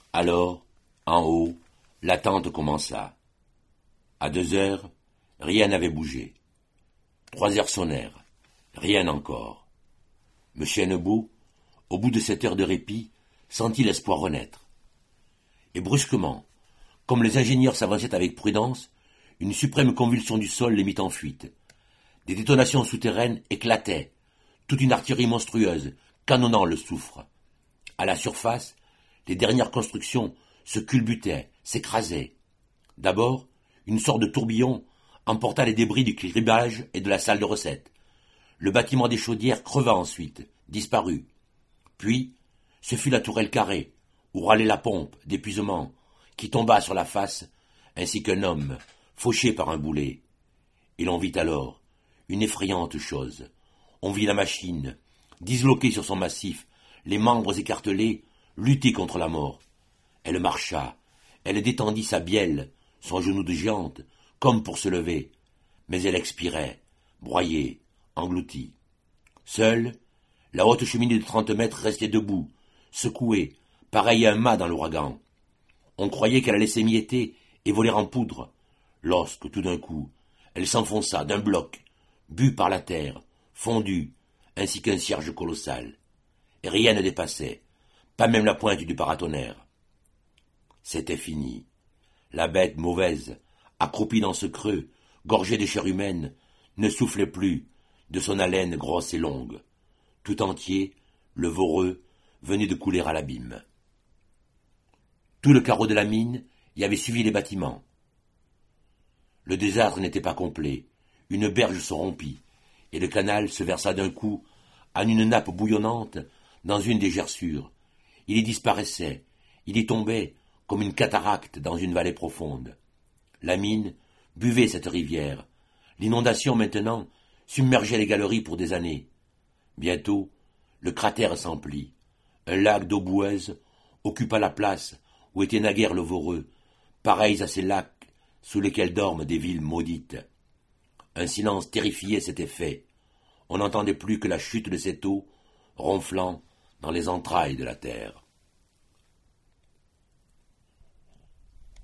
Alors, en haut, l'attente commença. À 2 heures, rien n'avait bougé. 3 heures sonnèrent. Rien encore. M. Hennebeau, au bout de 7 heures de répit, sentit l'espoir renaître. Et brusquement, comme les ingénieurs s'avançaient avec prudence, une suprême convulsion du sol les mit en fuite. Des détonations souterraines éclataient, toute une artillerie monstrueuse, canonnant le soufre. À la surface, les dernières constructions se culbutaient, s'écrasaient. D'abord, une sorte de tourbillon emporta les débris du criblage et de la salle de recette. Le bâtiment des chaudières creva ensuite, disparut. Puis, ce fut la tourelle carrée, où râlait la pompe d'épuisement, qui tomba sur la face, ainsi qu'un homme, fauché par un boulet. Et l'on vit alors une effrayante chose. On vit la machine, disloquée sur son massif, les membres écartelés, lutter contre la mort. Elle marcha, elle détendit sa bielle, son genou de géante, comme pour se lever, mais elle expirait, broyée, engloutie. Seule, la haute cheminée de 30 mètres restait debout, secouée, pareille à un mât dans l'ouragan. On croyait qu'elle allait s'émietter et voler en poudre, lorsque, tout d'un coup, elle s'enfonça d'un bloc, bu par la terre, fondue, ainsi qu'un cierge colossal. Et rien ne dépassait, pas même la pointe du paratonnerre. C'était fini. La bête mauvaise, accroupie dans ce creux, gorgée de chair humaine, ne soufflait plus, de son haleine grosse et longue. Tout entier, le voreux venait de couler à l'abîme. Tout le carreau de la mine y avait suivi les bâtiments. Le désastre n'était pas complet. Une berge se rompit, et le canal se versa d'un coup en une nappe bouillonnante dans une des gerçures. Il y disparaissait, il y tombait comme une cataracte dans une vallée profonde. La mine buvait cette rivière. L'inondation, maintenant, submergeait les galeries pour des années. Bientôt, le cratère s'emplit. Un lac d'eau boueuse occupa la place où était naguère le Voreux, pareils à ces lacs sous lesquels dorment des villes maudites. Un silence terrifié s'était fait. On n'entendait plus que la chute de cette eau, ronflant dans les entrailles de la terre.